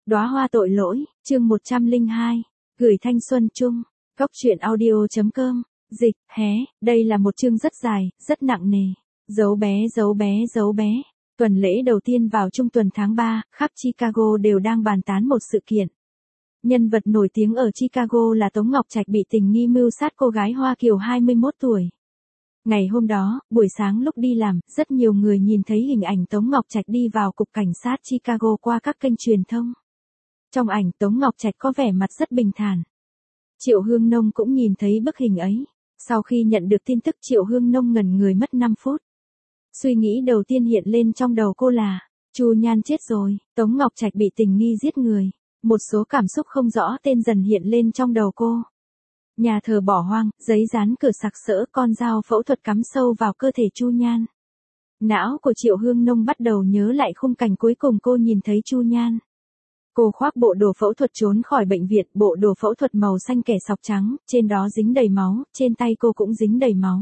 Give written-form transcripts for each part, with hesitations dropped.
Đóa hoa tội lỗi, chương 102, gửi thanh xuân chung, góc truyện audio.com, dịch, đây là một chương rất dài, rất nặng nề. Dấu bé. Tuần lễ đầu tiên vào trung tuần tháng 3, khắp Chicago đều đang bàn tán một sự kiện. Nhân vật nổi tiếng ở Chicago là Tống Ngọc Trạch bị tình nghi mưu sát cô gái Hoa Kiều 21 tuổi. Ngày hôm đó, buổi sáng lúc đi làm, rất nhiều người nhìn thấy hình ảnh Tống Ngọc Trạch đi vào cục cảnh sát Chicago qua các kênh truyền thông. Trong ảnh Tống Ngọc Trạch có vẻ mặt rất bình thản. Triệu Hương Nông cũng nhìn thấy bức hình ấy. Sau khi nhận được tin tức Triệu Hương Nông ngẩn người mất 5 phút. Suy nghĩ đầu tiên hiện lên trong đầu cô là, Chu Nhan chết rồi, Tống Ngọc Trạch bị tình nghi giết người. Một số cảm xúc không rõ tên dần hiện lên trong đầu cô. Nhà thờ bỏ hoang, giấy dán cửa sặc sỡ, con dao phẫu thuật cắm sâu vào cơ thể Chu Nhan. Não của Triệu Hương Nông bắt đầu nhớ lại khung cảnh cuối cùng cô nhìn thấy Chu Nhan. Cô khoác bộ đồ phẫu thuật trốn khỏi bệnh viện, bộ đồ phẫu thuật màu xanh kẻ sọc trắng, trên đó dính đầy máu, trên tay cô cũng dính đầy máu.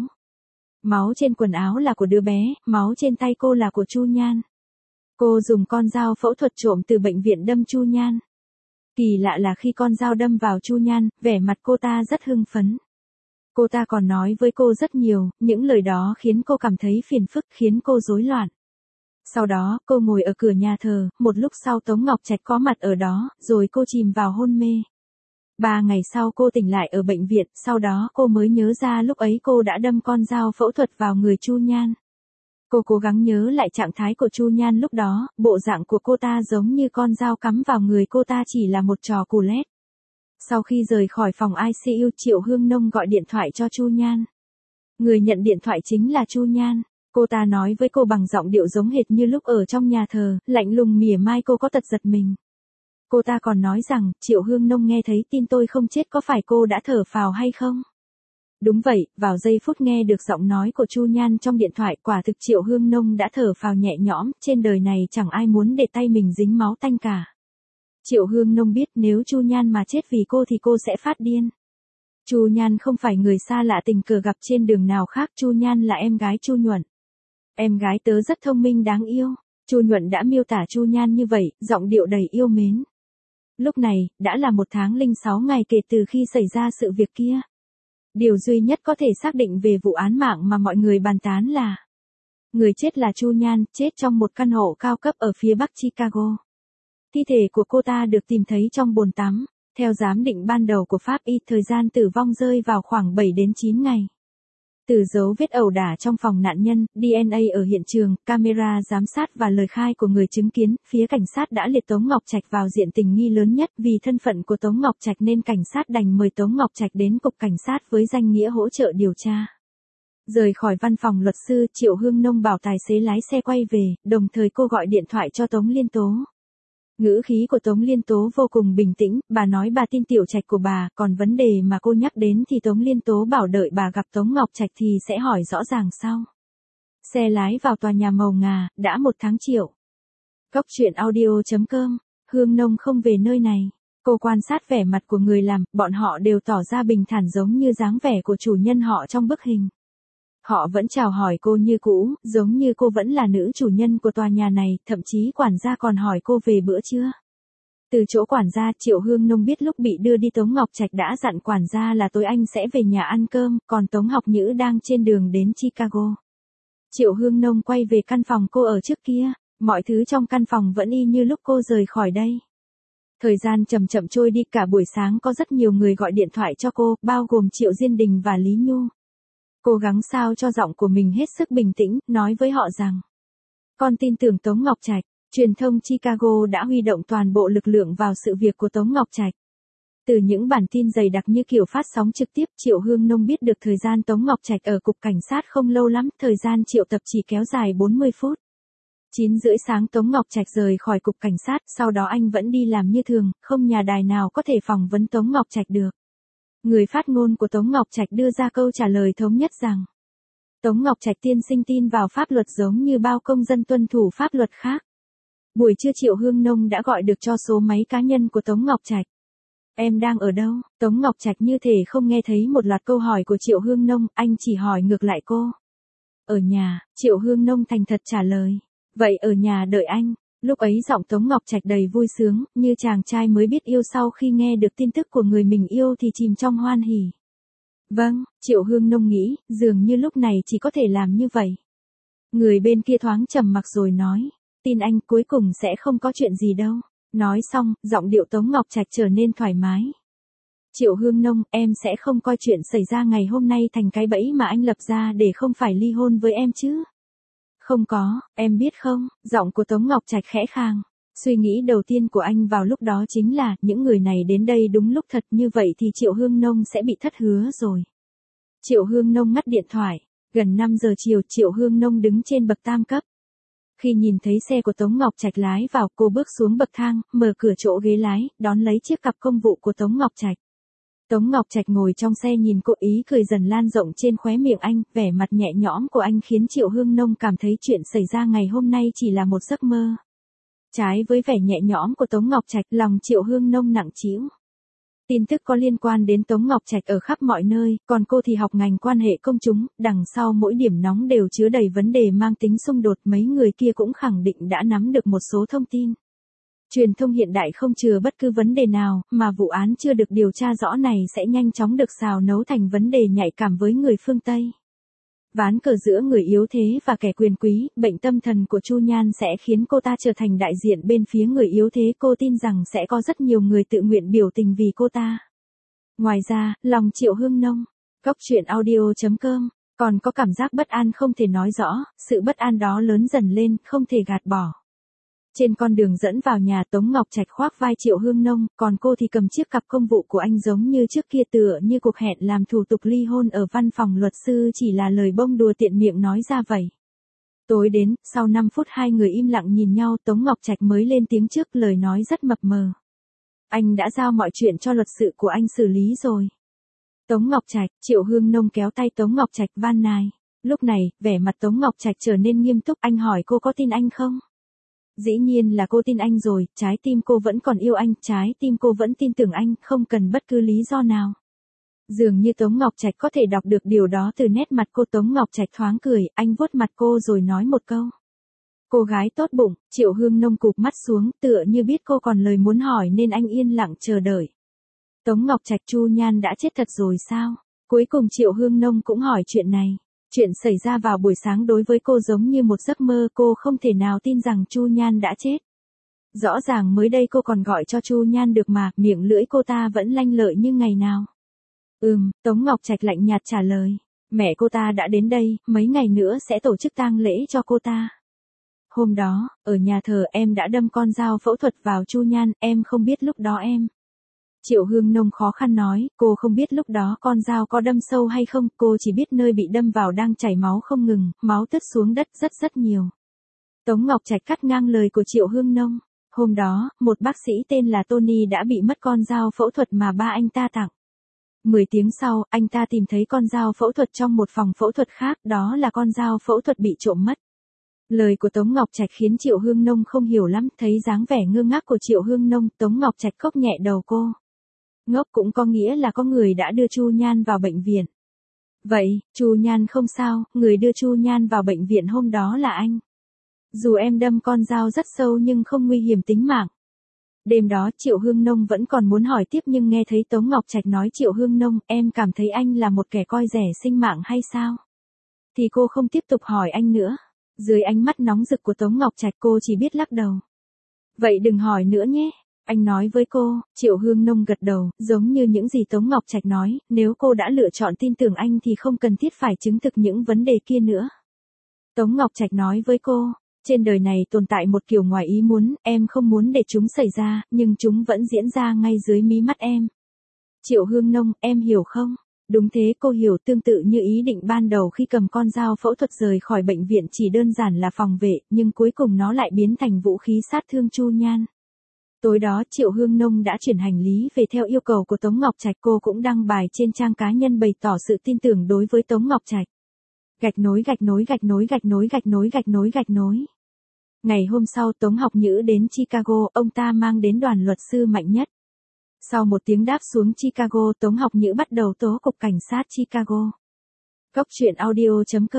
Máu trên quần áo là của đứa bé, máu trên tay cô là của Chu Nhan. Cô dùng con dao phẫu thuật trộm từ bệnh viện đâm Chu Nhan. Kỳ lạ là khi con dao đâm vào Chu Nhan, vẻ mặt cô ta rất hưng phấn. Cô ta còn nói với cô rất nhiều, những lời đó khiến cô cảm thấy phiền phức, khiến cô rối loạn. Sau đó, cô ngồi ở cửa nhà thờ, một lúc sau Tống Ngọc Trạch có mặt ở đó, rồi cô chìm vào hôn mê. 3 ngày sau cô tỉnh lại ở bệnh viện, sau đó cô mới nhớ ra lúc ấy cô đã đâm con dao phẫu thuật vào người Chu Nhan. Cô cố gắng nhớ lại trạng thái của Chu Nhan lúc đó, bộ dạng của cô ta giống như con dao cắm vào người cô ta chỉ là một trò cù lét. Sau khi rời khỏi phòng ICU, Triệu Hương Nông gọi điện thoại cho Chu Nhan. Người nhận điện thoại chính là Chu Nhan. Cô ta nói với cô bằng giọng điệu giống hệt như lúc ở trong nhà thờ, lạnh lùng mỉa mai cô có tật giật mình. Cô ta còn nói rằng, Triệu Hương Nông nghe thấy tin tôi không chết có phải cô đã thở phào hay không? Đúng vậy, vào giây phút nghe được giọng nói của Chu Nhan trong điện thoại, quả thực Triệu Hương Nông đã thở phào nhẹ nhõm, trên đời này chẳng ai muốn để tay mình dính máu tanh cả. Triệu Hương Nông biết nếu Chu Nhan mà chết vì cô thì cô sẽ phát điên. Chu Nhan không phải người xa lạ tình cờ gặp trên đường nào khác, Chu Nhan là em gái Chu Nhuận. Em gái tớ rất thông minh đáng yêu. Chu Nhuận đã miêu tả Chu Nhan như vậy, giọng điệu đầy yêu mến. Lúc này, đã là 1 tháng 06 ngày kể từ khi xảy ra sự việc kia. Điều duy nhất có thể xác định về vụ án mạng mà mọi người bàn tán là người chết là Chu Nhan, chết trong một căn hộ cao cấp ở phía bắc Chicago. Thi thể của cô ta được tìm thấy trong bồn tắm. Theo giám định ban đầu của pháp y, thời gian tử vong rơi vào khoảng 7 đến 9 ngày. Từ dấu vết ẩu đả trong phòng nạn nhân, DNA ở hiện trường, camera giám sát và lời khai của người chứng kiến, phía cảnh sát đã liệt Tống Ngọc Trạch vào diện tình nghi lớn nhất. Vì thân phận của Tống Ngọc Trạch nên cảnh sát đành mời Tống Ngọc Trạch đến cục cảnh sát với danh nghĩa hỗ trợ điều tra. Rời khỏi văn phòng luật sư, Triệu Hương Nông bảo tài xế lái xe quay về, đồng thời cô gọi điện thoại cho Tống Liên Tố. Ngữ khí của Tống Liên Tố vô cùng bình tĩnh, bà nói bà tin Tiểu Trạch của bà, còn vấn đề mà cô nhắc đến thì Tống Liên Tố bảo đợi bà gặp Tống Ngọc Trạch thì sẽ hỏi rõ ràng sau. Xe lái vào tòa nhà màu ngà, đã 1 tháng Triệu. Góc truyện audio.com, Hương Nông không về nơi này. Cô quan sát vẻ mặt của người làm, bọn họ đều tỏ ra bình thản giống như dáng vẻ của chủ nhân họ trong bức hình. Họ vẫn chào hỏi cô như cũ, giống như cô vẫn là nữ chủ nhân của tòa nhà này, thậm chí quản gia còn hỏi cô về bữa trưa. Từ chỗ quản gia, Triệu Hương Nông biết lúc bị đưa đi Tống Ngọc Trạch đã dặn quản gia là tối anh sẽ về nhà ăn cơm, còn Tống Học Nhữ đang trên đường đến Chicago. Triệu Hương Nông quay về căn phòng cô ở trước kia, mọi thứ trong căn phòng vẫn y như lúc cô rời khỏi đây. Thời gian chậm chậm trôi đi, cả buổi sáng có rất nhiều người gọi điện thoại cho cô, bao gồm Triệu Diên Đình và Lý Nhu. Cố gắng sao cho giọng của mình hết sức bình tĩnh, nói với họ rằng con tin tưởng Tống Ngọc Trạch. Truyền thông Chicago đã huy động toàn bộ lực lượng vào sự việc của Tống Ngọc Trạch. Từ những bản tin dày đặc như kiểu phát sóng trực tiếp, Triệu Hương Nông biết được thời gian Tống Ngọc Trạch ở cục cảnh sát không lâu lắm, thời gian triệu tập chỉ kéo dài 40 phút. 9 rưỡi sáng Tống Ngọc Trạch rời khỏi cục cảnh sát, sau đó anh vẫn đi làm như thường, không nhà đài nào có thể phỏng vấn Tống Ngọc Trạch được. Người phát ngôn của Tống Ngọc Trạch đưa ra câu trả lời thống nhất rằng Tống Ngọc Trạch tiên sinh tin vào pháp luật giống như bao công dân tuân thủ pháp luật khác. Buổi trưa Triệu Hương Nông đã gọi được cho số máy cá nhân của Tống Ngọc Trạch. Em đang ở đâu? Tống Ngọc Trạch như thể không nghe thấy một loạt câu hỏi của Triệu Hương Nông, anh chỉ hỏi ngược lại cô. Ở nhà, Triệu Hương Nông thành thật trả lời. Vậy ở nhà đợi anh. Lúc ấy giọng Tống Ngọc Trạch đầy vui sướng, như chàng trai mới biết yêu sau khi nghe được tin tức của người mình yêu thì chìm trong hoan hỉ. Vâng, Triệu Hương Nông nghĩ, dường như lúc này chỉ có thể làm như vậy. Người bên kia thoáng trầm mặc rồi nói, tin anh cuối cùng sẽ không có chuyện gì đâu. Nói xong, giọng điệu Tống Ngọc Trạch trở nên thoải mái. Triệu Hương Nông, em sẽ không coi chuyện xảy ra ngày hôm nay thành cái bẫy mà anh lập ra để không phải ly hôn với em chứ. Không có, em biết không, giọng của Tống Ngọc Trạch khẽ khàng. Suy nghĩ đầu tiên của anh vào lúc đó chính là, những người này đến đây đúng lúc thật như vậy thì Triệu Hương Nông sẽ bị thất hứa rồi. Triệu Hương Nông ngắt điện thoại. Gần 5 giờ chiều, Triệu Hương Nông đứng trên bậc tam cấp. Khi nhìn thấy xe của Tống Ngọc Trạch lái vào, cô bước xuống bậc thang, mở cửa chỗ ghế lái, đón lấy chiếc cặp công vụ của Tống Ngọc Trạch. Tống Ngọc Trạch ngồi trong xe nhìn cô, ý cười dần lan rộng trên khóe miệng anh, vẻ mặt nhẹ nhõm của anh khiến Triệu Hương Nông cảm thấy chuyện xảy ra ngày hôm nay chỉ là một giấc mơ. Trái với vẻ nhẹ nhõm của Tống Ngọc Trạch, lòng Triệu Hương Nông nặng trĩu. Tin tức có liên quan đến Tống Ngọc Trạch ở khắp mọi nơi, còn cô thì học ngành quan hệ công chúng, đằng sau mỗi điểm nóng đều chứa đầy vấn đề mang tính xung đột, mấy người kia cũng khẳng định đã nắm được một số thông tin. Truyền thông hiện đại không chừa bất cứ vấn đề nào, mà vụ án chưa được điều tra rõ này sẽ nhanh chóng được xào nấu thành vấn đề nhạy cảm với người phương Tây. Ván cờ giữa người yếu thế và kẻ quyền quý, bệnh tâm thần của Chu Nhan sẽ khiến cô ta trở thành đại diện bên phía người yếu thế. Cô tin rằng sẽ có rất nhiều người tự nguyện biểu tình vì cô ta. Ngoài ra, lòng Triệu Hương Nông, Cóc Truyện Audio.com, còn có cảm giác bất an không thể nói rõ, sự bất an đó lớn dần lên, không thể gạt bỏ. Trên con đường dẫn vào nhà, Tống Ngọc Trạch khoác vai Triệu Hương Nông, còn cô thì cầm chiếc cặp công vụ của anh giống như trước kia, tựa như cuộc hẹn làm thủ tục ly hôn ở văn phòng luật sư chỉ là lời bông đùa tiện miệng nói ra vậy. Tối đến, sau 5 phút hai người im lặng nhìn nhau, Tống Ngọc Trạch mới lên tiếng trước, lời nói rất mập mờ. Anh đã giao mọi chuyện cho luật sự của anh xử lý rồi. Tống Ngọc Trạch, Triệu Hương Nông kéo tay Tống Ngọc Trạch van nài. Lúc này, vẻ mặt Tống Ngọc Trạch trở nên nghiêm túc, anh hỏi cô có tin anh không? Dĩ nhiên là cô tin anh rồi, trái tim cô vẫn còn yêu anh, trái tim cô vẫn tin tưởng anh, không cần bất cứ lý do nào. Dường như Tống Ngọc Trạch có thể đọc được điều đó từ nét mặt cô. Tống Ngọc Trạch thoáng cười, anh vuốt mặt cô rồi nói một câu. Cô gái tốt bụng. Triệu Hương Nông cụp mắt xuống, tựa như biết cô còn lời muốn hỏi nên anh yên lặng chờ đợi. Tống Ngọc Trạch, Chu Nhan đã chết thật rồi sao? Cuối cùng Triệu Hương Nông cũng hỏi chuyện này. Chuyện xảy ra vào buổi sáng đối với cô giống như một giấc mơ, cô không thể nào tin rằng Chu Nhan đã chết. Rõ ràng mới đây cô còn gọi cho Chu Nhan được mà, miệng lưỡi cô ta vẫn lanh lợi như ngày nào. Tống Ngọc Trạch lạnh nhạt trả lời. Mẹ cô ta đã đến đây, mấy ngày nữa sẽ tổ chức tang lễ cho cô ta. Hôm đó, ở nhà thờ em đã đâm con dao phẫu thuật vào Chu Nhan, em không biết lúc đó em. Triệu Hương Nông khó khăn nói, cô không biết lúc đó con dao có đâm sâu hay không, cô chỉ biết nơi bị đâm vào đang chảy máu không ngừng, máu tứt xuống đất rất nhiều. Tống Ngọc Trạch cắt ngang lời của Triệu Hương Nông. Hôm đó, một bác sĩ tên là Tony đã bị mất con dao phẫu thuật mà ba anh ta tặng. 10 tiếng sau, anh ta tìm thấy con dao phẫu thuật trong một phòng phẫu thuật khác, đó là con dao phẫu thuật bị trộm mất. Lời của Tống Ngọc Trạch khiến Triệu Hương Nông không hiểu lắm, thấy dáng vẻ ngơ ngác của Triệu Hương Nông, Tống Ngọc Trạch cốc nhẹ đầu cô. Ngốc cũng có nghĩa là có người đã đưa Chu Nhan vào bệnh viện. Vậy, Chu Nhan không sao, người đưa Chu Nhan vào bệnh viện hôm đó là anh. Dù em đâm con dao rất sâu nhưng không nguy hiểm tính mạng. Đêm đó Triệu Hương Nông vẫn còn muốn hỏi tiếp nhưng nghe thấy Tống Ngọc Trạch nói Triệu Hương Nông, em cảm thấy anh là một kẻ coi rẻ sinh mạng hay sao? Thì cô không tiếp tục hỏi anh nữa. Dưới ánh mắt nóng rực của Tống Ngọc Trạch cô chỉ biết lắc đầu. Vậy đừng hỏi nữa nhé. Anh nói với cô. Triệu Hương Nông gật đầu, giống như những gì Tống Ngọc Trạch nói, nếu cô đã lựa chọn tin tưởng anh thì không cần thiết phải chứng thực những vấn đề kia nữa. Tống Ngọc Trạch nói với cô, trên đời này tồn tại một kiểu ngoài ý muốn, em không muốn để chúng xảy ra, nhưng chúng vẫn diễn ra ngay dưới mí mắt em. Triệu Hương Nông, em hiểu không? Đúng thế, cô hiểu, tương tự như ý định ban đầu khi cầm con dao phẫu thuật rời khỏi bệnh viện chỉ đơn giản là phòng vệ, nhưng cuối cùng nó lại biến thành vũ khí sát thương Chu Nhan. Tối đó Triệu Hương Nông đã chuyển hành lý về theo yêu cầu của Tống Ngọc Trạch, cô cũng đăng bài trên trang cá nhân bày tỏ sự tin tưởng đối với Tống Ngọc Trạch. Gạch nối gạch nối gạch nối gạch nối gạch nối gạch nối gạch nối. Ngày hôm sau Tống Học Nhữ đến Chicago, ông ta mang đến đoàn luật sư mạnh nhất. Sau một tiếng đáp xuống Chicago, Tống Học Nhữ bắt đầu tố cục cảnh sát Chicago. Cóc Truyện Audio.com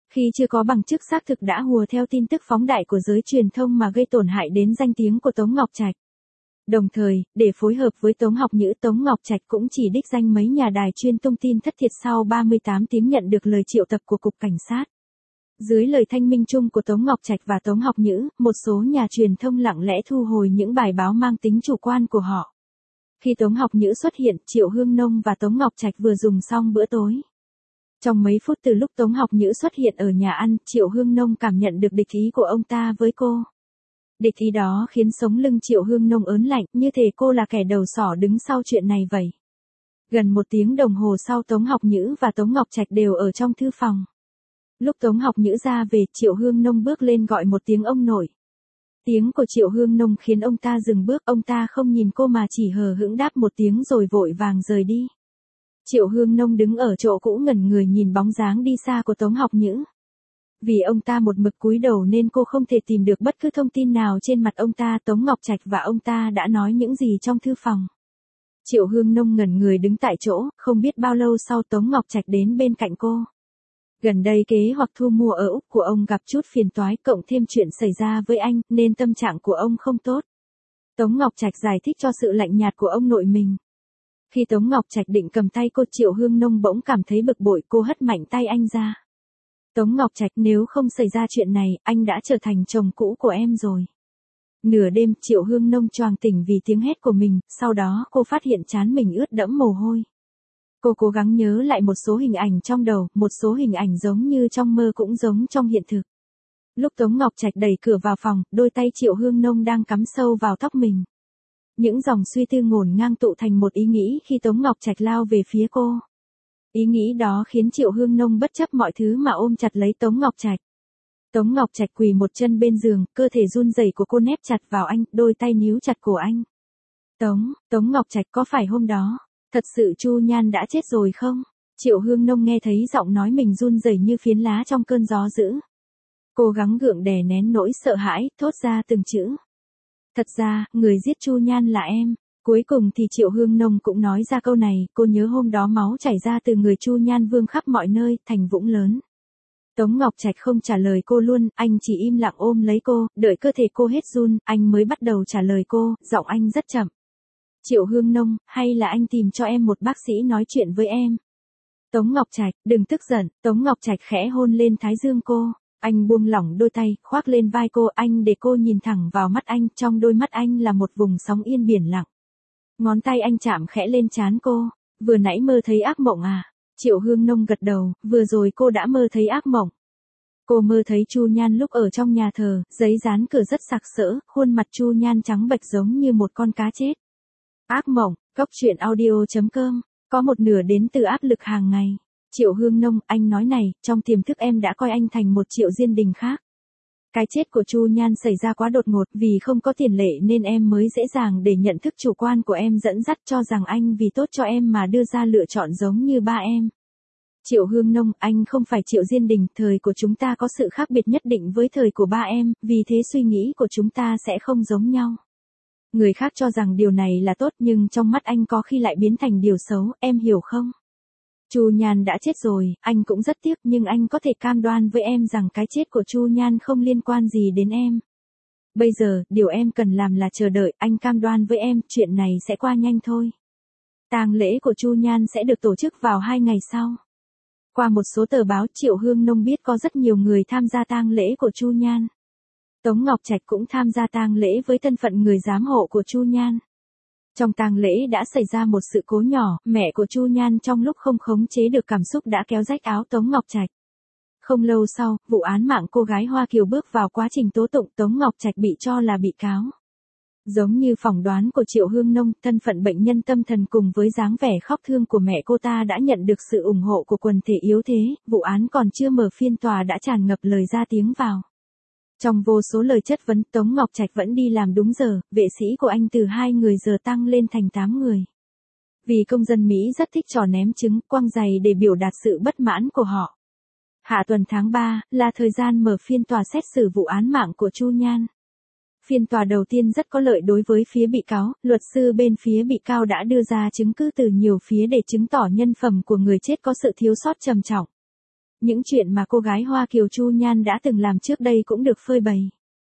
Khi chưa có bằng chứng xác thực đã hùa theo tin tức phóng đại của giới truyền thông mà gây tổn hại đến danh tiếng của Tống Ngọc Trạch. Đồng thời, để phối hợp với Tống Học Nhữ, Tống Ngọc Trạch cũng chỉ đích danh mấy nhà đài chuyên tung tin thất thiệt sau 38 tiếng nhận được lời triệu tập của Cục Cảnh sát. Dưới lời thanh minh chung của Tống Ngọc Trạch và Tống Học Nhữ, một số nhà truyền thông lặng lẽ thu hồi những bài báo mang tính chủ quan của họ. Khi Tống Học Nhữ xuất hiện, Triệu Hương Nông và Tống Ngọc Trạch vừa dùng xong bữa tối. Trong mấy phút từ lúc Tống Học Nhữ xuất hiện ở nhà ăn, Triệu Hương Nông cảm nhận được địch ý của ông ta với cô. Địch ý đó khiến sống lưng Triệu Hương Nông ớn lạnh, như thể cô là kẻ đầu sỏ đứng sau chuyện này vậy. Gần 1 tiếng đồng hồ sau, Tống Học Nhữ và Tống Ngọc Trạch đều ở trong thư phòng. Lúc Tống Học Nhữ ra về, Triệu Hương Nông bước lên gọi một tiếng ông nội. Tiếng của Triệu Hương Nông khiến ông ta dừng bước, ông ta không nhìn cô mà chỉ hờ hững đáp một tiếng rồi vội vàng rời đi. Triệu Hương Nông đứng ở chỗ cũ ngẩn người nhìn bóng dáng đi xa của Tống Học Nhữ. Vì ông ta một mực cúi đầu nên cô không thể tìm được bất cứ thông tin nào trên mặt ông ta. Tống Ngọc Trạch và ông ta đã nói những gì trong thư phòng. Triệu Hương Nông ngẩn người đứng tại chỗ, không biết bao lâu sau Tống Ngọc Trạch đến bên cạnh cô. Gần đây kế hoạch thu mua ở Úc của ông gặp chút phiền toái, cộng thêm chuyện xảy ra với anh, nên tâm trạng của ông không tốt. Tống Ngọc Trạch giải thích cho sự lạnh nhạt của ông nội mình. Khi Tống Ngọc Trạch định cầm tay cô, Triệu Hương Nông bỗng cảm thấy bực bội, cô hất mạnh tay anh ra. Tống Ngọc Trạch, nếu không xảy ra chuyện này, anh đã trở thành chồng cũ của em rồi. Nửa đêm, Triệu Hương Nông choàng tỉnh vì tiếng hét của mình, sau đó cô phát hiện trán mình ướt đẫm mồ hôi. Cô cố gắng nhớ lại một số hình ảnh trong đầu, một số hình ảnh giống như trong mơ cũng giống trong hiện thực. Lúc Tống Ngọc Trạch đẩy cửa vào phòng, đôi tay Triệu Hương Nông đang cắm sâu vào tóc mình. Những dòng suy tư ngổn ngang tụ thành một ý nghĩ khi Tống Ngọc Trạch lao về phía cô. Ý nghĩ đó khiến Triệu Hương Nông bất chấp mọi thứ mà ôm chặt lấy Tống Ngọc Trạch. Tống Ngọc Trạch quỳ một chân bên giường, cơ thể run rẩy của cô nép chặt vào anh, đôi tay níu chặt cổ anh. Tống Ngọc Trạch, có phải hôm đó, thật sự Chu Nhan đã chết rồi không? Triệu Hương Nông nghe thấy giọng nói mình run rẩy như phiến lá trong cơn gió dữ. Cố gắng gượng đè nén nỗi sợ hãi, thốt ra từng chữ. Thật ra, người giết Chu Nhan là em. Cuối cùng thì Triệu Hương Nông cũng nói ra câu này, cô nhớ hôm đó máu chảy ra từ người Chu Nhan vương khắp mọi nơi, thành vũng lớn. Tống Ngọc Trạch không trả lời cô luôn, anh chỉ im lặng ôm lấy cô, đợi cơ thể cô hết run, anh mới bắt đầu trả lời cô, giọng anh rất chậm. Triệu Hương Nông, hay là anh tìm cho em một bác sĩ nói chuyện với em? Tống Ngọc Trạch, đừng tức giận. Tống Ngọc Trạch khẽ hôn lên thái dương cô. Anh buông lỏng đôi tay, khoác lên vai cô, anh để cô nhìn thẳng vào mắt anh, trong đôi mắt anh là một vùng sóng yên biển lặng. Ngón tay anh chạm khẽ lên trán cô. Vừa nãy mơ thấy ác mộng à? Triệu Hương Nông gật đầu, vừa rồi cô đã mơ thấy ác mộng. Cô mơ thấy Chu Nhan lúc ở trong nhà thờ, giấy dán cửa rất sặc sỡ, khuôn mặt Chu Nhan trắng bệch giống như một con cá chết. Ác mộng, Cốc Truyện Audio.com, có một nửa đến từ áp lực hàng ngày. Triệu Hương Nông, anh nói này, trong tiềm thức em đã coi anh thành một Triệu Diên Đình khác. Cái chết của Chu Nhan xảy ra quá đột ngột, vì không có tiền lệ nên em mới dễ dàng để nhận thức chủ quan của em dẫn dắt cho rằng anh vì tốt cho em mà đưa ra lựa chọn giống như ba em. Triệu Hương Nông, anh không phải Triệu Diên Đình, thời của chúng ta có sự khác biệt nhất định với thời của ba em, vì thế suy nghĩ của chúng ta sẽ không giống nhau. Người khác cho rằng điều này là tốt nhưng trong mắt anh có khi lại biến thành điều xấu, em hiểu không? Chu Nhan đã chết rồi, anh cũng rất tiếc nhưng anh có thể cam đoan với em rằng cái chết của Chu Nhan không liên quan gì đến em. Bây giờ, điều em cần làm là chờ đợi, anh cam đoan với em, chuyện này sẽ qua nhanh thôi. Tang lễ của Chu Nhan sẽ được tổ chức vào 2 ngày sau. Qua một số tờ báo, Triệu Hương Nông biết có rất nhiều người tham gia tang lễ của Chu Nhan. Tống Ngọc Trạch cũng tham gia tang lễ với thân phận người giám hộ của Chu Nhan. Trong tang lễ đã xảy ra một sự cố nhỏ, mẹ của Chu Nhan trong lúc không khống chế được cảm xúc đã kéo rách áo Tống Ngọc Trạch. Không lâu sau, vụ án mạng cô gái Hoa Kiều bước vào quá trình tố tụng, Tống Ngọc Trạch bị cho là bị cáo. Giống như phỏng đoán của Triệu Hương Nông, thân phận bệnh nhân tâm thần cùng với dáng vẻ khóc thương của mẹ cô ta đã nhận được sự ủng hộ của quần thể yếu thế, vụ án còn chưa mở phiên tòa đã tràn ngập lời ra tiếng vào. Trong vô số lời chất vấn, Tống Ngọc Trạch vẫn đi làm đúng giờ, vệ sĩ của anh từ 2 người giờ tăng lên thành 8 người. Vì công dân Mỹ rất thích trò ném trứng, quăng giày để biểu đạt sự bất mãn của họ. Hạ tuần tháng 3, là thời gian mở phiên tòa xét xử vụ án mạng của Chu Nhan. Phiên tòa đầu tiên rất có lợi đối với phía bị cáo, luật sư bên phía bị cáo đã đưa ra chứng cứ từ nhiều phía để chứng tỏ nhân phẩm của người chết có sự thiếu sót trầm trọng. Những chuyện mà cô gái Hoa Kiều Chu Nhan đã từng làm trước đây cũng được phơi bày.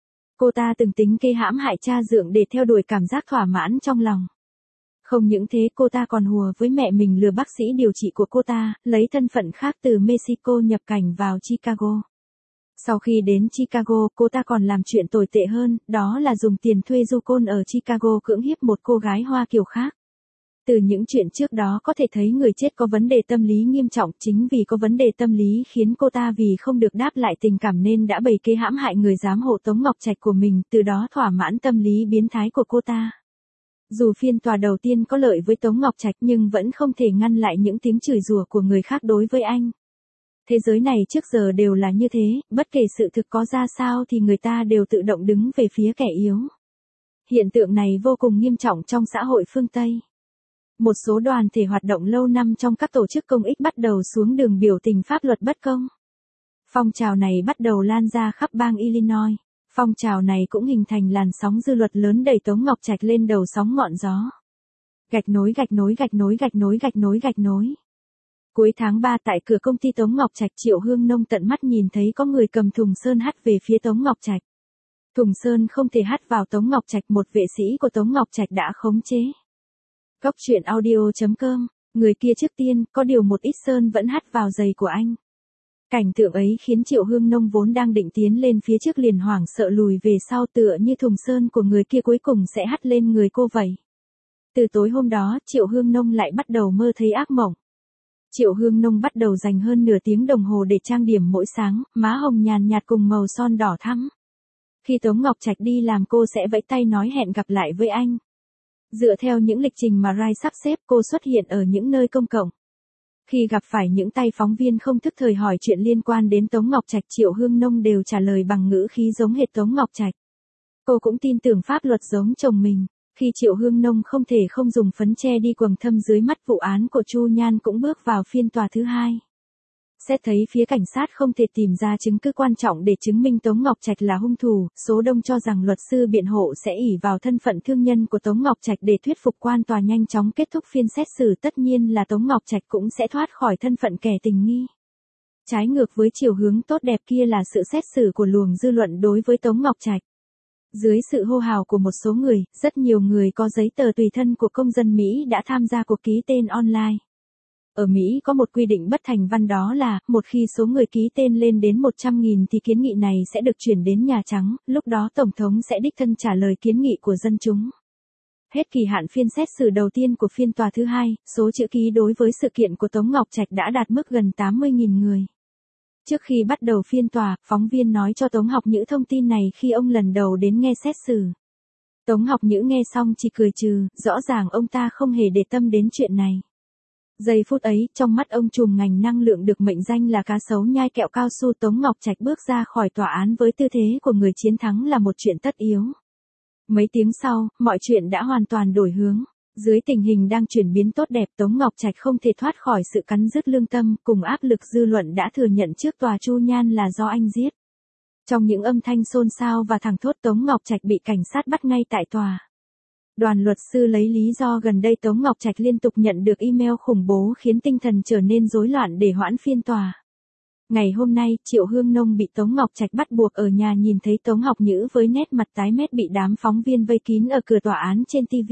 Cô ta từng tính kế hãm hại cha dượng để theo đuổi cảm giác thỏa mãn trong lòng. Không những thế, cô ta còn hùa với mẹ mình lừa bác sĩ điều trị của cô ta, lấy thân phận khác từ Mexico nhập cảnh vào Chicago. Sau khi đến Chicago, cô ta còn làm chuyện tồi tệ hơn, đó là dùng tiền thuê du côn ở Chicago cưỡng hiếp một cô gái Hoa Kiều khác. Từ những chuyện trước đó có thể thấy người chết có vấn đề tâm lý nghiêm trọng, chính vì có vấn đề tâm lý khiến cô ta vì không được đáp lại tình cảm nên đã bày kế hãm hại người giám hộ Tống Ngọc Trạch của mình, từ đó thỏa mãn tâm lý biến thái của cô ta. Dù phiên tòa đầu tiên có lợi với Tống Ngọc Trạch nhưng vẫn không thể ngăn lại những tiếng chửi rủa của người khác đối với anh. Thế giới này trước giờ đều là như thế, bất kể sự thực có ra sao thì người ta đều tự động đứng về phía kẻ yếu. Hiện tượng này vô cùng nghiêm trọng trong xã hội phương Tây. Một số đoàn thể hoạt động lâu năm trong các tổ chức công ích bắt đầu xuống đường biểu tình pháp luật bất công. Phong trào này bắt đầu lan ra khắp bang Illinois. Phong trào này cũng hình thành làn sóng dư luận lớn đẩy Tống Ngọc Trạch lên đầu sóng ngọn gió. Gạch nối gạch nối gạch nối gạch nối gạch nối gạch nối. Cuối tháng 3 tại cửa công ty Tống Ngọc Trạch, Triệu Hương Nông tận mắt nhìn thấy có người cầm thùng sơn hắt về phía Tống Ngọc Trạch. Thùng sơn không thể hắt vào Tống Ngọc Trạch, một vệ sĩ của Tống Ngọc Trạch đã khống chế. Góc truyện audio.com, người kia trước tiên, có điều một ít sơn vẫn hắt vào giày của anh. Cảnh tượng ấy khiến Triệu Hương Nông vốn đang định tiến lên phía trước liền hoảng sợ lùi về sau, tựa như thùng sơn của người kia cuối cùng sẽ hắt lên người cô vậy. Từ tối hôm đó, Triệu Hương Nông lại bắt đầu mơ thấy ác mộng. Triệu Hương Nông bắt đầu dành hơn nửa tiếng đồng hồ để trang điểm mỗi sáng, má hồng nhàn nhạt cùng màu son đỏ thắm. Khi Tống Ngọc Trạch đi làm cô sẽ vẫy tay nói hẹn gặp lại với anh. Dựa theo những lịch trình mà Rai sắp xếp, cô xuất hiện ở những nơi công cộng. Khi gặp phải những tay phóng viên không thức thời hỏi chuyện liên quan đến Tống Ngọc Trạch, Triệu Hương Nông đều trả lời bằng ngữ khí giống hệt Tống Ngọc Trạch. Cô cũng tin tưởng pháp luật giống chồng mình. Khi Triệu Hương Nông không thể không dùng phấn che đi quầng thâm dưới mắt, vụ án của Chu Nhan cũng bước vào phiên tòa thứ hai. Xét thấy phía cảnh sát không thể tìm ra chứng cứ quan trọng để chứng minh Tống Ngọc Trạch là hung thủ, số đông cho rằng luật sư biện hộ sẽ ỷ vào thân phận thương nhân của Tống Ngọc Trạch để thuyết phục quan tòa nhanh chóng kết thúc phiên xét xử, tất nhiên là Tống Ngọc Trạch cũng sẽ thoát khỏi thân phận kẻ tình nghi. Trái ngược với chiều hướng tốt đẹp kia là sự xét xử của luồng dư luận đối với Tống Ngọc Trạch. Dưới sự hô hào của một số người, rất nhiều người có giấy tờ tùy thân của công dân Mỹ đã tham gia cuộc ký tên online. Ở Mỹ có một quy định bất thành văn, đó là, một khi số người ký tên lên đến 100.000 thì kiến nghị này sẽ được chuyển đến Nhà Trắng, lúc đó Tổng thống sẽ đích thân trả lời kiến nghị của dân chúng. Hết kỳ hạn phiên xét xử đầu tiên của phiên tòa thứ hai, số chữ ký đối với sự kiện của Tống Ngọc Trạch đã đạt mức gần 80.000 người. Trước khi bắt đầu phiên tòa, phóng viên nói cho Tống Học Nhữ thông tin này khi ông lần đầu đến nghe xét xử. Tống Học Nhữ nghe xong chỉ cười trừ, rõ ràng ông ta không hề để tâm đến chuyện này. Giây phút ấy, trong mắt ông trùm ngành năng lượng được mệnh danh là cá sấu nhai kẹo cao su, Tống Ngọc Trạch bước ra khỏi tòa án với tư thế của người chiến thắng là một chuyện tất yếu. Mấy tiếng sau, mọi chuyện đã hoàn toàn đổi hướng. Dưới tình hình đang chuyển biến tốt đẹp, Tống Ngọc Trạch không thể thoát khỏi sự cắn rứt lương tâm, cùng áp lực dư luận đã thừa nhận trước tòa Chu Nhan là do anh giết. Trong những âm thanh xôn xao và thẳng thốt, Tống Ngọc Trạch bị cảnh sát bắt ngay tại tòa. Đoàn luật sư lấy lý do gần đây Tống Ngọc Trạch liên tục nhận được email khủng bố khiến tinh thần trở nên rối loạn để hoãn phiên tòa. Ngày hôm nay, Triệu Hương Nông bị Tống Ngọc Trạch bắt buộc ở nhà nhìn thấy Tống Học Nhữ với nét mặt tái mét bị đám phóng viên vây kín ở cửa tòa án trên TV.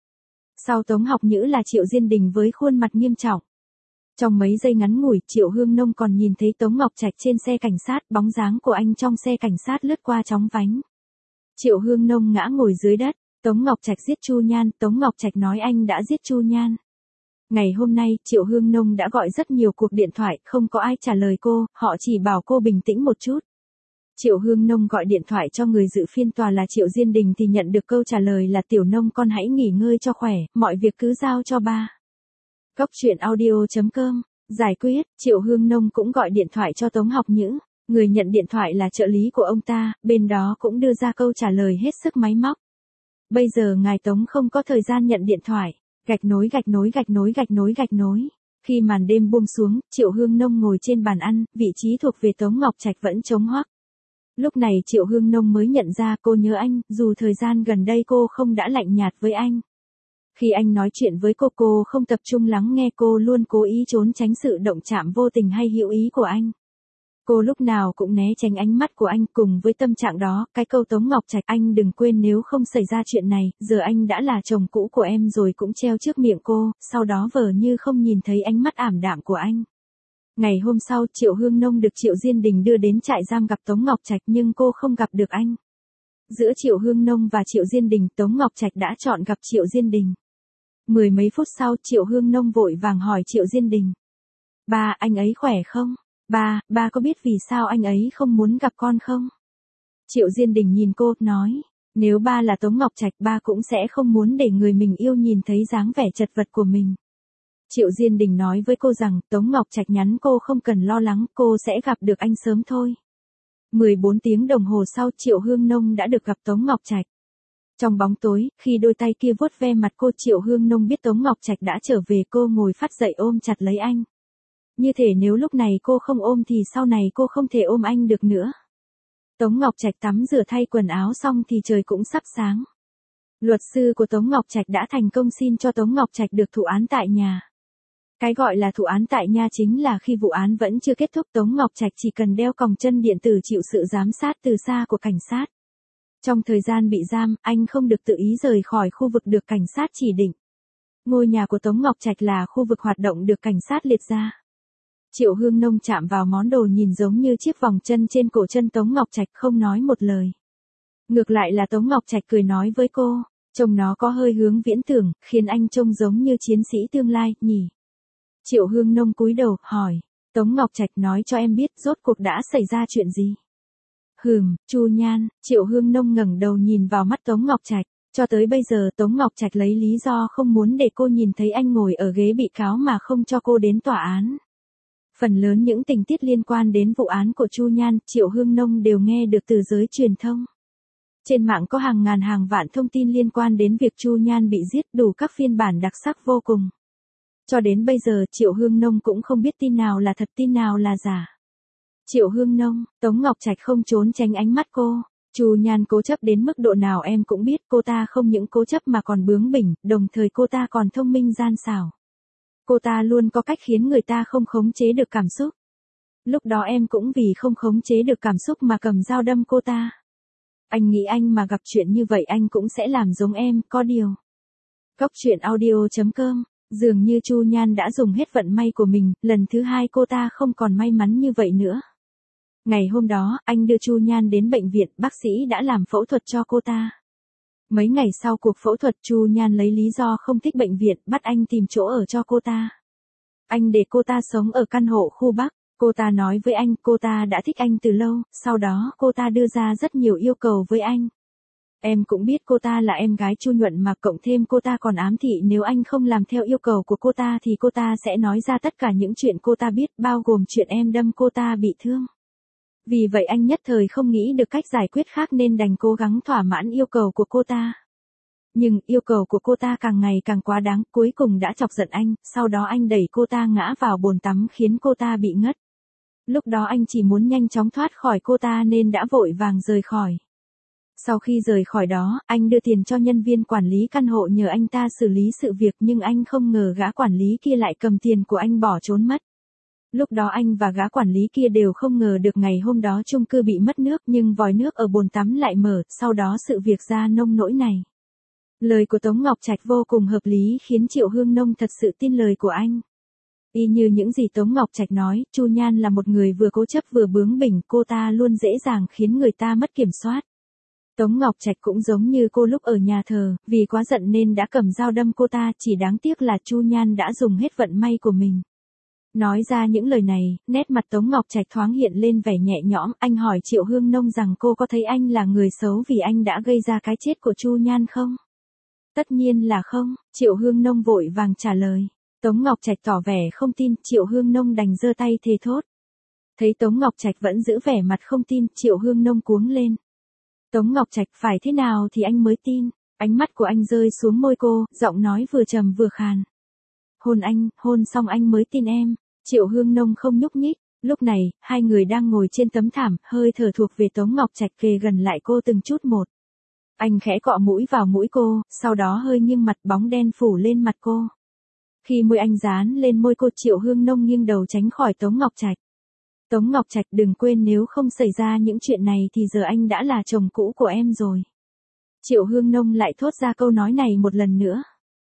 Sau Tống Học Nhữ là Triệu Diên Đình với khuôn mặt nghiêm trọng. Trong mấy giây ngắn ngủi, Triệu Hương Nông còn nhìn thấy Tống Ngọc Trạch trên xe cảnh sát, bóng dáng của anh trong xe cảnh sát lướt qua chóng vánh. Triệu Hương Nông ngã ngồi dưới đất. Tống Ngọc Trạch giết Chu Nhan, Tống Ngọc Trạch nói anh đã giết Chu Nhan. Ngày hôm nay, Triệu Hương Nông đã gọi rất nhiều cuộc điện thoại, không có ai trả lời cô, họ chỉ bảo cô bình tĩnh một chút. Triệu Hương Nông gọi điện thoại cho người dự phiên tòa là Triệu Diên Đình thì nhận được câu trả lời là Tiểu Nông con hãy nghỉ ngơi cho khỏe, mọi việc cứ giao cho ba. Góc truyện audio.com, giải quyết, Triệu Hương Nông cũng gọi điện thoại cho Tống Học Nhữ. Người nhận điện thoại là trợ lý của ông ta, bên đó cũng đưa ra câu trả lời hết sức máy móc. Bây giờ ngài Tống không có thời gian nhận điện thoại. Gạch nối gạch nối gạch nối gạch nối gạch nối. Khi màn đêm buông xuống, Triệu Hương Nông ngồi trên bàn ăn, vị trí thuộc về Tống Ngọc Trạch vẫn trống hoác. Lúc này Triệu Hương Nông mới nhận ra cô nhớ anh, dù thời gian gần đây cô không đã lạnh nhạt với anh. Khi anh nói chuyện với cô không tập trung lắng nghe, cô luôn cố ý trốn tránh sự động chạm vô tình hay hữu ý của anh. Cô lúc nào cũng né tránh ánh mắt của anh, cùng với tâm trạng đó, cái câu Tống Ngọc Trạch anh đừng quên nếu không xảy ra chuyện này, giờ anh đã là chồng cũ của em rồi cũng treo trước miệng cô, sau đó vờ như không nhìn thấy ánh mắt ảm đạm của anh. Ngày hôm sau, Triệu Hương Nông được Triệu Diên Đình đưa đến trại giam gặp Tống Ngọc Trạch nhưng cô không gặp được anh. Giữa Triệu Hương Nông và Triệu Diên Đình, Tống Ngọc Trạch đã chọn gặp Triệu Diên Đình. Mười mấy phút sau, Triệu Hương Nông vội vàng hỏi Triệu Diên Đình. Ba, anh ấy khỏe không? Ba có biết vì sao anh ấy không muốn gặp con không? Triệu Diên Đình nhìn cô, nói. Nếu ba là Tống Ngọc Trạch, ba cũng sẽ không muốn để người mình yêu nhìn thấy dáng vẻ chật vật của mình. Triệu Diên Đình nói với cô rằng, Tống Ngọc Trạch nhắn cô không cần lo lắng, cô sẽ gặp được anh sớm thôi. 14 tiếng đồng hồ sau, Triệu Hương Nông đã được gặp Tống Ngọc Trạch. Trong bóng tối, khi đôi tay kia vuốt ve mặt cô, Triệu Hương Nông biết Tống Ngọc Trạch đã trở về, cô ngồi phắt dậy ôm chặt lấy anh. Như thể nếu lúc này cô không ôm thì sau này cô không thể ôm anh được nữa. Tống Ngọc Trạch tắm rửa thay quần áo xong thì trời cũng sắp sáng. Luật sư của Tống Ngọc Trạch đã thành công xin cho Tống Ngọc Trạch được thụ án tại nhà. Cái gọi là thụ án tại nhà chính là khi vụ án vẫn chưa kết thúc, Tống Ngọc Trạch chỉ cần đeo còng chân điện tử chịu sự giám sát từ xa của cảnh sát. Trong thời gian bị giam, anh không được tự ý rời khỏi khu vực được cảnh sát chỉ định. Ngôi nhà của Tống Ngọc Trạch là khu vực hoạt động được cảnh sát liệt ra. Triệu Hương Nông chạm vào món đồ nhìn giống như chiếc vòng chân trên cổ chân Tống Ngọc Trạch, không nói một lời. Ngược lại là Tống Ngọc Trạch cười nói với cô, trông nó có hơi hướng viễn tưởng, khiến anh trông giống như chiến sĩ tương lai, nhỉ? Triệu Hương Nông cúi đầu, hỏi, Tống Ngọc Trạch nói cho em biết rốt cuộc đã xảy ra chuyện gì? Chu Nhan. Triệu Hương Nông ngẩng đầu nhìn vào mắt Tống Ngọc Trạch. Cho tới bây giờ Tống Ngọc Trạch lấy lý do không muốn để cô nhìn thấy anh ngồi ở ghế bị cáo mà không cho cô đến tòa án. Phần lớn những tình tiết liên quan đến vụ án của Chu Nhan, Triệu Hương Nông đều nghe được từ giới truyền thông. Trên mạng có hàng ngàn hàng vạn thông tin liên quan đến việc Chu Nhan bị giết, đủ các phiên bản đặc sắc vô cùng. Cho đến bây giờ Triệu Hương Nông cũng không biết tin nào là thật, tin nào là giả. Triệu Hương Nông, Tống Ngọc Trạch không trốn tránh ánh mắt cô. Chu Nhan cố chấp đến mức độ nào em cũng biết, cô ta không những cố chấp mà còn bướng bỉnh, đồng thời cô ta còn thông minh gian xảo. Cô ta luôn có cách khiến người ta không khống chế được cảm xúc. Lúc đó em cũng vì không khống chế được cảm xúc mà cầm dao đâm cô ta. Anh nghĩ anh mà gặp chuyện như vậy anh cũng sẽ làm giống em, có điều. Góc truyện audio.com. Dường như Chu Nhan đã dùng hết vận may của mình, lần thứ hai cô ta không còn may mắn như vậy nữa. Ngày hôm đó, anh đưa Chu Nhan đến bệnh viện, bác sĩ đã làm phẫu thuật cho cô ta. Mấy ngày sau cuộc phẫu thuật, Chu Nhan lấy lý do không thích bệnh viện, bắt anh tìm chỗ ở cho cô ta. Anh để cô ta sống ở căn hộ khu Bắc. Cô ta nói với anh cô ta đã thích anh từ lâu, sau đó cô ta đưa ra rất nhiều yêu cầu với anh. Em cũng biết cô ta là em gái Chu Nhuận mà, cộng thêm cô ta còn ám thị nếu anh không làm theo yêu cầu của cô ta thì cô ta sẽ nói ra tất cả những chuyện cô ta biết, bao gồm chuyện em đâm cô ta bị thương. Vì vậy anh nhất thời không nghĩ được cách giải quyết khác nên đành cố gắng thỏa mãn yêu cầu của cô ta. Nhưng yêu cầu của cô ta càng ngày càng quá đáng, cuối cùng đã chọc giận anh, sau đó anh đẩy cô ta ngã vào bồn tắm khiến cô ta bị ngất. Lúc đó anh chỉ muốn nhanh chóng thoát khỏi cô ta nên đã vội vàng rời khỏi. Sau khi rời khỏi đó, anh đưa tiền cho nhân viên quản lý căn hộ nhờ anh ta xử lý sự việc, nhưng anh không ngờ gã quản lý kia lại cầm tiền của anh bỏ trốn mất. Lúc đó anh và gã quản lý kia đều không ngờ được ngày hôm đó chung cư bị mất nước, nhưng vòi nước ở bồn tắm lại mở, sau đó sự việc ra nông nỗi này. Lời của Tống Ngọc Trạch vô cùng hợp lý khiến Triệu Hương Nông thật sự tin lời của anh. Y như những gì Tống Ngọc Trạch nói, Chu Nhan là một người vừa cố chấp vừa bướng bỉnh, cô ta luôn dễ dàng khiến người ta mất kiểm soát. Tống Ngọc Trạch cũng giống như cô lúc ở nhà thờ, vì quá giận nên đã cầm dao đâm cô ta, chỉ đáng tiếc là Chu Nhan đã dùng hết vận may của mình. Nói ra những lời này, nét mặt Tống Ngọc Trạch thoáng hiện lên vẻ nhẹ nhõm, anh hỏi Triệu Hương Nông rằng cô có thấy anh là người xấu vì anh đã gây ra cái chết của Chu Nhan không? Tất nhiên là không, Triệu Hương Nông vội vàng trả lời. Tống Ngọc Trạch tỏ vẻ không tin, Triệu Hương Nông đành giơ tay thề thốt. Thấy Tống Ngọc Trạch vẫn giữ vẻ mặt không tin, Triệu Hương Nông cuống lên. Tống Ngọc Trạch, phải thế nào thì anh mới tin? Ánh mắt của anh rơi xuống môi cô, giọng nói vừa trầm vừa khàn. Hôn anh, hôn xong anh mới tin em. Triệu Hương Nông không nhúc nhích. Lúc này, hai người đang ngồi trên tấm thảm, hơi thở thuộc về Tống Ngọc Trạch kề gần lại cô từng chút một. Anh khẽ cọ mũi vào mũi cô, sau đó hơi nghiêng mặt, bóng đen phủ lên mặt cô. Khi môi anh dán lên môi cô, Triệu Hương Nông nghiêng đầu tránh khỏi Tống Ngọc Trạch. Tống Ngọc Trạch đừng quên nếu không xảy ra những chuyện này thì giờ anh đã là chồng cũ của em rồi. Triệu Hương Nông lại thốt ra câu nói này một lần nữa.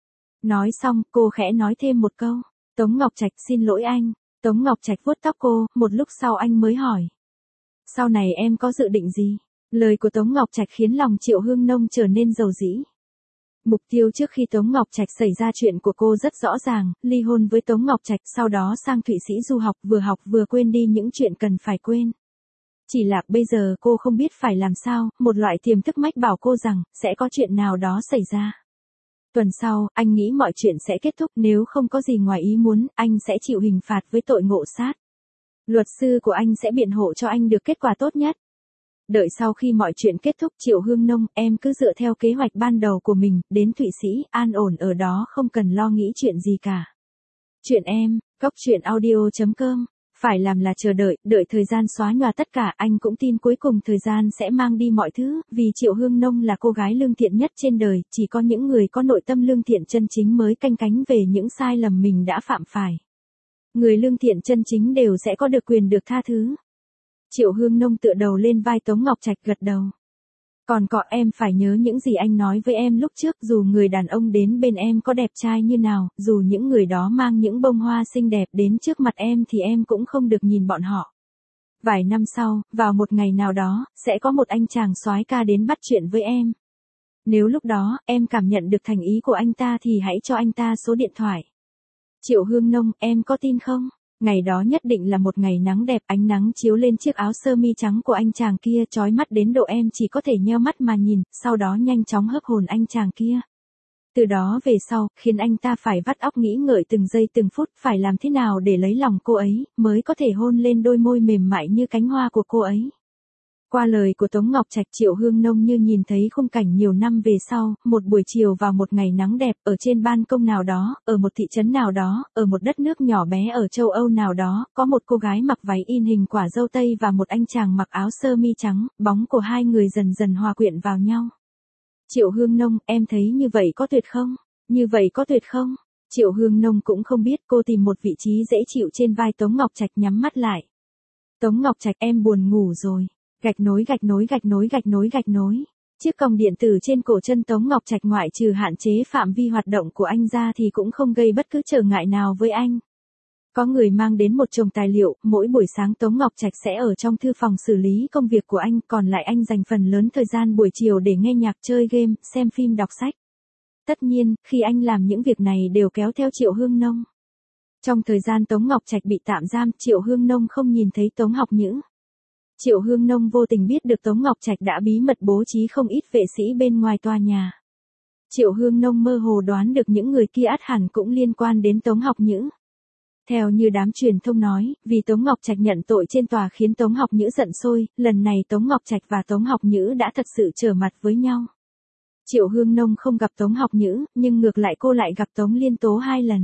Nói xong, cô khẽ nói thêm một câu. Tống Ngọc Trạch xin lỗi anh. Tống Ngọc Trạch vuốt tóc cô, một lúc sau anh mới hỏi. Sau này em có dự định gì? Lời của Tống Ngọc Trạch khiến lòng Triệu Hương Nông trở nên dầu dĩ. Mục tiêu trước khi Tống Ngọc Trạch xảy ra chuyện của cô rất rõ ràng, ly hôn với Tống Ngọc Trạch, sau đó sang Thụy Sĩ du học vừa quên đi những chuyện cần phải quên. Chỉ là bây giờ cô không biết phải làm sao, một loại tiềm thức mách bảo cô rằng, sẽ có chuyện nào đó xảy ra. Tuần sau, anh nghĩ mọi chuyện sẽ kết thúc, nếu không có gì ngoài ý muốn, anh sẽ chịu hình phạt với tội ngộ sát. Luật sư của anh sẽ biện hộ cho anh được kết quả tốt nhất. Đợi sau khi mọi chuyện kết thúc, Triệu Hương Nông, em cứ dựa theo kế hoạch ban đầu của mình, đến Thụy Sĩ, an ổn ở đó, không cần lo nghĩ chuyện gì cả. Chuyện em, goctruyện audio.com. Phải làm là chờ đợi thời gian xóa nhòa tất cả, anh cũng tin cuối cùng thời gian sẽ mang đi mọi thứ, vì Triệu Hương Nông là cô gái lương thiện nhất trên đời, chỉ có những người có nội tâm lương thiện chân chính mới canh cánh về những sai lầm mình đã phạm phải. Người lương thiện chân chính đều sẽ có được quyền được tha thứ. Triệu Hương Nông tựa đầu lên vai Tống Ngọc Trạch gật đầu. Còn em phải nhớ những gì anh nói với em lúc trước, dù người đàn ông đến bên em có đẹp trai như nào, dù những người đó mang những bông hoa xinh đẹp đến trước mặt em thì em cũng không được nhìn bọn họ. Vài năm sau, vào một ngày nào đó, sẽ có một anh chàng soái ca đến bắt chuyện với em. Nếu lúc đó, em cảm nhận được thành ý của anh ta thì hãy cho anh ta số điện thoại. Triệu Hương Nông, em có tin không? Ngày đó nhất định là một ngày nắng đẹp, ánh nắng chiếu lên chiếc áo sơ mi trắng của anh chàng kia chói mắt đến độ em chỉ có thể nheo mắt mà nhìn, sau đó nhanh chóng hấp hồn anh chàng kia. Từ đó về sau, khiến anh ta phải vắt óc nghĩ ngợi từng giây từng phút, phải làm thế nào để lấy lòng cô ấy, mới có thể hôn lên đôi môi mềm mại như cánh hoa của cô ấy. Qua lời của Tống Ngọc Trạch, Triệu Hương Nông như nhìn thấy khung cảnh nhiều năm về sau, một buổi chiều vào một ngày nắng đẹp, ở trên ban công nào đó, ở một thị trấn nào đó, ở một đất nước nhỏ bé ở châu Âu nào đó, có một cô gái mặc váy in hình quả dâu tây và một anh chàng mặc áo sơ mi trắng, bóng của hai người dần dần hòa quyện vào nhau. Triệu Hương Nông, em thấy như vậy có tuyệt không? Như vậy có tuyệt không? Triệu Hương Nông cũng không biết, cô tìm một vị trí dễ chịu trên vai Tống Ngọc Trạch nhắm mắt lại. Tống Ngọc Trạch, em buồn ngủ rồi. Gạch nối gạch nối gạch nối gạch nối gạch nối. Chiếc còng điện tử trên cổ chân Tống Ngọc Trạch ngoại trừ hạn chế phạm vi hoạt động của anh ra thì cũng không gây bất cứ trở ngại nào với anh. Có người mang đến một chồng tài liệu, mỗi buổi sáng Tống Ngọc Trạch sẽ ở trong thư phòng xử lý công việc của anh, còn lại anh dành phần lớn thời gian buổi chiều để nghe nhạc, chơi game, xem phim, đọc sách. Tất nhiên, khi anh làm những việc này đều kéo theo Triệu Hương Nông. Trong thời gian Tống Ngọc Trạch bị tạm giam, Triệu Hương Nông không nhìn thấy Tống Học Nhữ. Triệu Hương Nông vô tình biết được Tống Ngọc Trạch đã bí mật bố trí không ít vệ sĩ bên ngoài tòa nhà. Triệu Hương Nông mơ hồ đoán được những người kia ắt hẳn cũng liên quan đến Tống Học Nhữ. Theo như đám truyền thông nói, vì Tống Ngọc Trạch nhận tội trên tòa khiến Tống Học Nhữ giận sôi, lần này Tống Ngọc Trạch và Tống Học Nhữ đã thật sự trở mặt với nhau. Triệu Hương Nông không gặp Tống Học Nhữ, nhưng ngược lại cô lại gặp Tống Liên Tố 2 lần.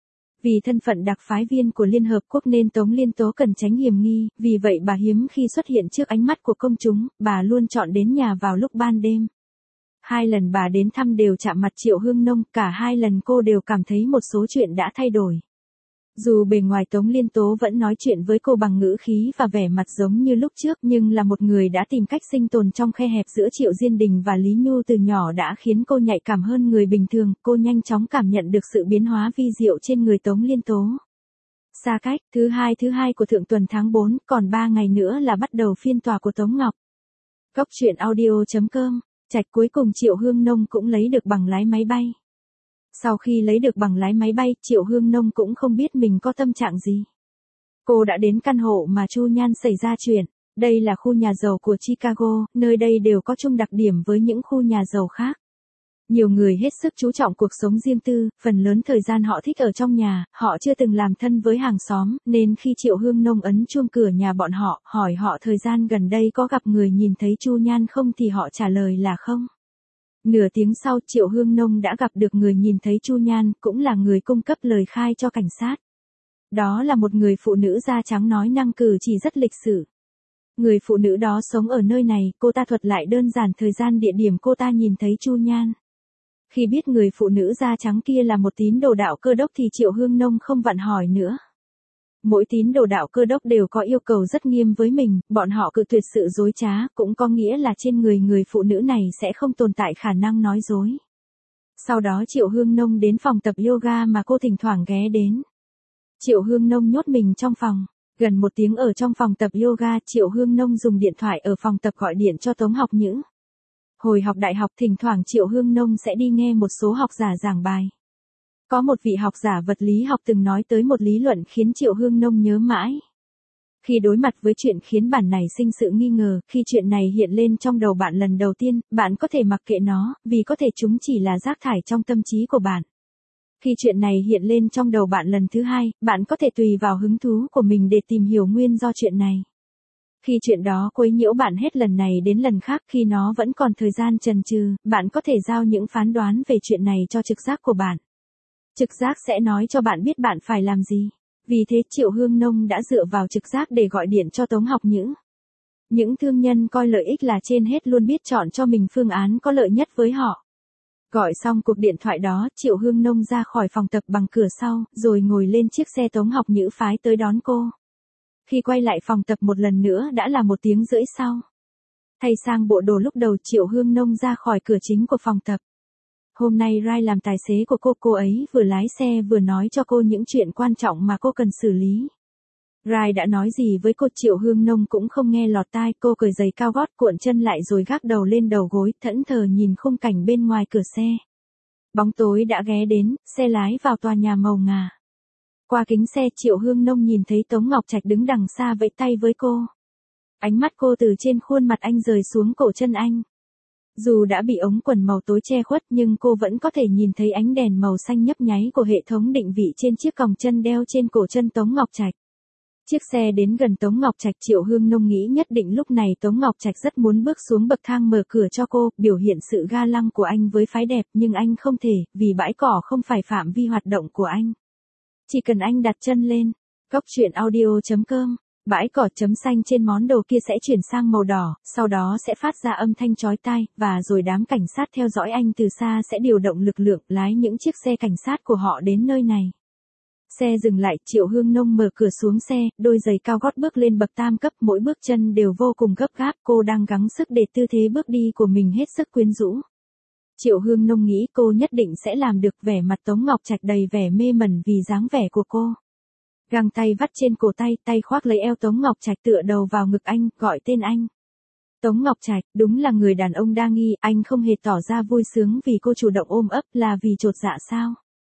Vì thân phận đặc phái viên của Liên Hợp Quốc nên Tống Liên Tố cần tránh hiểm nghi, vì vậy bà hiếm khi xuất hiện trước ánh mắt của công chúng, bà luôn chọn đến nhà vào lúc ban đêm. 2 lần bà đến thăm đều chạm mặt Triệu Hương Nông, cả 2 lần cô đều cảm thấy một số chuyện đã thay đổi. Dù bề ngoài Tống Liên Tố vẫn nói chuyện với cô bằng ngữ khí và vẻ mặt giống như lúc trước, nhưng là một người đã tìm cách sinh tồn trong khe hẹp giữa Triệu Diên Đình và Lý Nhu từ nhỏ đã khiến cô nhạy cảm hơn người bình thường, cô nhanh chóng cảm nhận được sự biến hóa vi diệu trên người Tống Liên Tố. Xa cách, thứ hai của thượng tuần tháng 4, còn 3 ngày nữa là bắt đầu phiên tòa của Tống Ngọc. Goctruyện audio.com, Trạch cuối cùng Triệu Hương Nông cũng lấy được bằng lái máy bay. Sau khi lấy được bằng lái máy bay, Triệu Hương Nông cũng không biết mình có tâm trạng gì. Cô đã đến căn hộ mà Chu Nhan xảy ra chuyện. Đây là khu nhà giàu của Chicago, nơi đây đều có chung đặc điểm với những khu nhà giàu khác. Nhiều người hết sức chú trọng cuộc sống riêng tư, phần lớn thời gian họ thích ở trong nhà, họ chưa từng làm thân với hàng xóm, nên khi Triệu Hương Nông ấn chuông cửa nhà bọn họ, hỏi họ thời gian gần đây có gặp người nhìn thấy Chu Nhan không thì họ trả lời là không. Nửa tiếng sau, Triệu Hương Nông đã gặp được người nhìn thấy Chu Nhan, cũng là người cung cấp lời khai cho cảnh sát. Đó là một người phụ nữ da trắng nói năng cử chỉ rất lịch sự. Người phụ nữ đó sống ở nơi này, cô ta thuật lại đơn giản thời gian địa điểm cô ta nhìn thấy Chu Nhan. Khi biết người phụ nữ da trắng kia là một tín đồ đạo Cơ đốc thì Triệu Hương Nông không vặn hỏi nữa. Mỗi tín đồ đạo Cơ Đốc đều có yêu cầu rất nghiêm với mình, bọn họ cự tuyệt sự dối trá, cũng có nghĩa là trên người phụ nữ này sẽ không tồn tại khả năng nói dối. Sau đó Triệu Hương Nông đến phòng tập yoga mà cô thỉnh thoảng ghé đến. Triệu Hương Nông nhốt mình trong phòng. Gần 1 tiếng ở trong phòng tập yoga, Triệu Hương Nông dùng điện thoại ở phòng tập gọi điện cho Tống Học Nhữ. Hồi học đại học thỉnh thoảng Triệu Hương Nông sẽ đi nghe một số học giả giảng bài. Có một vị học giả vật lý học từng nói tới một lý luận khiến Triệu Hương Nông nhớ mãi. Khi đối mặt với chuyện khiến bạn nảy sinh sự nghi ngờ, khi chuyện này hiện lên trong đầu bạn lần đầu tiên, bạn có thể mặc kệ nó, vì có thể chúng chỉ là rác thải trong tâm trí của bạn. Khi chuyện này hiện lên trong đầu bạn lần thứ 2, bạn có thể tùy vào hứng thú của mình để tìm hiểu nguyên do chuyện này. Khi chuyện đó quấy nhiễu bạn hết lần này đến lần khác, khi nó vẫn còn thời gian chần chừ, bạn có thể giao những phán đoán về chuyện này cho trực giác của bạn. Trực giác sẽ nói cho bạn biết bạn phải làm gì. Vì thế Triệu Hương Nông đã dựa vào trực giác để gọi điện cho Tống Học Nhữ. Những thương nhân coi lợi ích là trên hết luôn biết chọn cho mình phương án có lợi nhất với họ. Gọi xong cuộc điện thoại đó, Triệu Hương Nông ra khỏi phòng tập bằng cửa sau, rồi ngồi lên chiếc xe Tống Học Nhữ phái tới đón cô. Khi quay lại phòng tập một lần nữa đã là 1 tiếng rưỡi sau. Thay sang bộ đồ lúc đầu, Triệu Hương Nông ra khỏi cửa chính của phòng tập. Hôm nay Rai làm tài xế của cô ấy vừa lái xe vừa nói cho cô những chuyện quan trọng mà cô cần xử lý. Rai đã nói gì với cô, Triệu Hương Nông cũng không nghe lọt tai, cô cởi giày cao gót cuộn chân lại rồi gác đầu lên đầu gối, thẫn thờ nhìn khung cảnh bên ngoài cửa xe. Bóng tối đã ghé đến, xe lái vào tòa nhà màu ngà. Qua kính xe Triệu Hương Nông nhìn thấy Tống Ngọc Trạch đứng đằng xa vẫy tay với cô. Ánh mắt cô từ trên khuôn mặt anh rời xuống cổ chân anh. Dù đã bị ống quần màu tối che khuất nhưng cô vẫn có thể nhìn thấy ánh đèn màu xanh nhấp nháy của hệ thống định vị trên chiếc còng chân đeo trên cổ chân Tống Ngọc Trạch. Chiếc xe đến gần Tống Ngọc Trạch, Triệu Hương Nông nghĩ nhất định lúc này Tống Ngọc Trạch rất muốn bước xuống bậc thang mở cửa cho cô, biểu hiện sự ga lăng của anh với phái đẹp, nhưng anh không thể, vì bãi cỏ không phải phạm vi hoạt động của anh. Chỉ cần anh đặt chân lên, Cóc Truyện Audio.com, bãi cỏ chấm xanh trên món đồ kia sẽ chuyển sang màu đỏ, sau đó sẽ phát ra âm thanh chói tai, và rồi đám cảnh sát theo dõi anh từ xa sẽ điều động lực lượng lái những chiếc xe cảnh sát của họ đến nơi này. Xe dừng lại, Triệu Hương Nông mở cửa xuống xe, đôi giày cao gót bước lên bậc tam cấp, mỗi bước chân đều vô cùng gấp gáp, cô đang gắng sức để tư thế bước đi của mình hết sức quyến rũ. Triệu Hương Nông nghĩ cô nhất định sẽ làm được, vẻ mặt Tống Ngọc Trạch đầy vẻ mê mẩn vì dáng vẻ của cô. Găng tay vắt trên cổ tay, tay khoác lấy eo Tống Ngọc Trạch tựa đầu vào ngực anh, gọi tên anh. Tống Ngọc Trạch, đúng là người đàn ông đa nghi, anh không hề tỏ ra vui sướng vì cô chủ động ôm ấp, là vì chột dạ sao?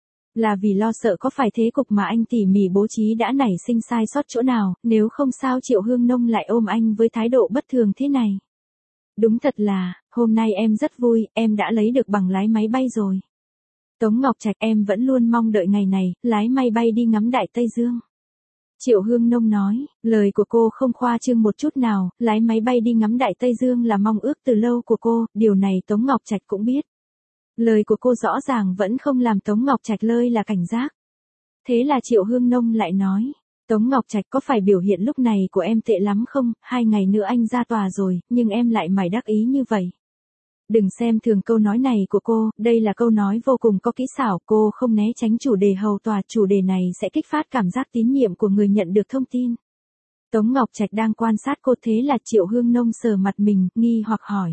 Là vì lo sợ có phải thế cục mà anh tỉ mỉ bố trí đã nảy sinh sai sót chỗ nào, nếu không sao Triệu Hương Nông lại ôm anh với thái độ bất thường thế này. Đúng thật là, hôm nay em rất vui, em đã lấy được bằng lái máy bay rồi. Tống Ngọc Trạch, em vẫn luôn mong đợi ngày này, lái máy bay đi ngắm Đại Tây Dương. Triệu Hương Nông nói, lời của cô không khoa trương một chút nào, lái máy bay đi ngắm Đại Tây Dương là mong ước từ lâu của cô, điều này Tống Ngọc Trạch cũng biết. Lời của cô rõ ràng vẫn không làm Tống Ngọc Trạch lơi là cảnh giác. Thế là Triệu Hương Nông lại nói, Tống Ngọc Trạch, có phải biểu hiện lúc này của em tệ lắm không, 2 ngày nữa anh ra tòa rồi, nhưng em lại mải đắc ý như vậy. Đừng xem thường câu nói này của cô, đây là câu nói vô cùng có kỹ xảo, cô không né tránh chủ đề hầu tòa, chủ đề này sẽ kích phát cảm giác tín nhiệm của người nhận được thông tin. Tống Ngọc Trạch đang quan sát cô, thế là Triệu Hương Nông sờ mặt mình, nghi hoặc hỏi.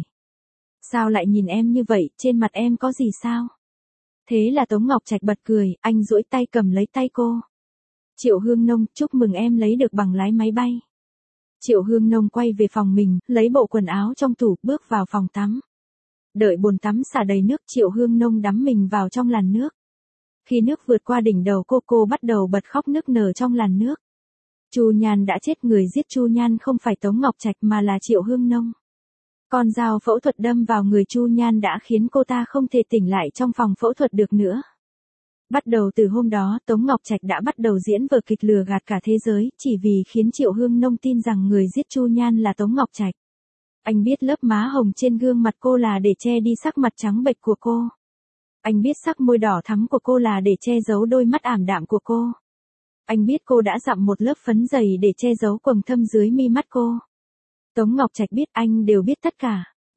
Sao lại nhìn em như vậy, trên mặt em có gì sao? Thế là Tống Ngọc Trạch bật cười, anh duỗi tay cầm lấy tay cô. Triệu Hương Nông, chúc mừng em lấy được bằng lái máy bay. Triệu Hương Nông quay về phòng mình, lấy bộ quần áo trong tủ, bước vào phòng tắm. Đợi bồn tắm xả đầy nước, Triệu Hương Nông đắm mình vào trong làn nước. Khi nước vượt qua đỉnh đầu cô bắt đầu bật khóc nức nở trong làn nước. Chu Nhan đã chết, người giết Chu Nhan không phải Tống Ngọc Trạch mà là Triệu Hương Nông. Con dao phẫu thuật đâm vào người Chu Nhan đã khiến cô ta không thể tỉnh lại trong phòng phẫu thuật được nữa. Bắt đầu từ hôm đó, Tống Ngọc Trạch đã bắt đầu diễn vở kịch lừa gạt cả thế giới, chỉ vì khiến Triệu Hương Nông tin rằng người giết Chu Nhan là Tống Ngọc Trạch. Anh biết lớp má hồng trên gương mặt cô là để che đi sắc mặt trắng bệch của cô. Anh biết sắc môi đỏ thắm của cô là để che giấu đôi mắt ảm đạm của cô. Anh biết cô đã dặm một lớp phấn dày để che giấu quầng thâm dưới mi mắt cô. Tống Ngọc Trạch biết, anh đều biết tất cả.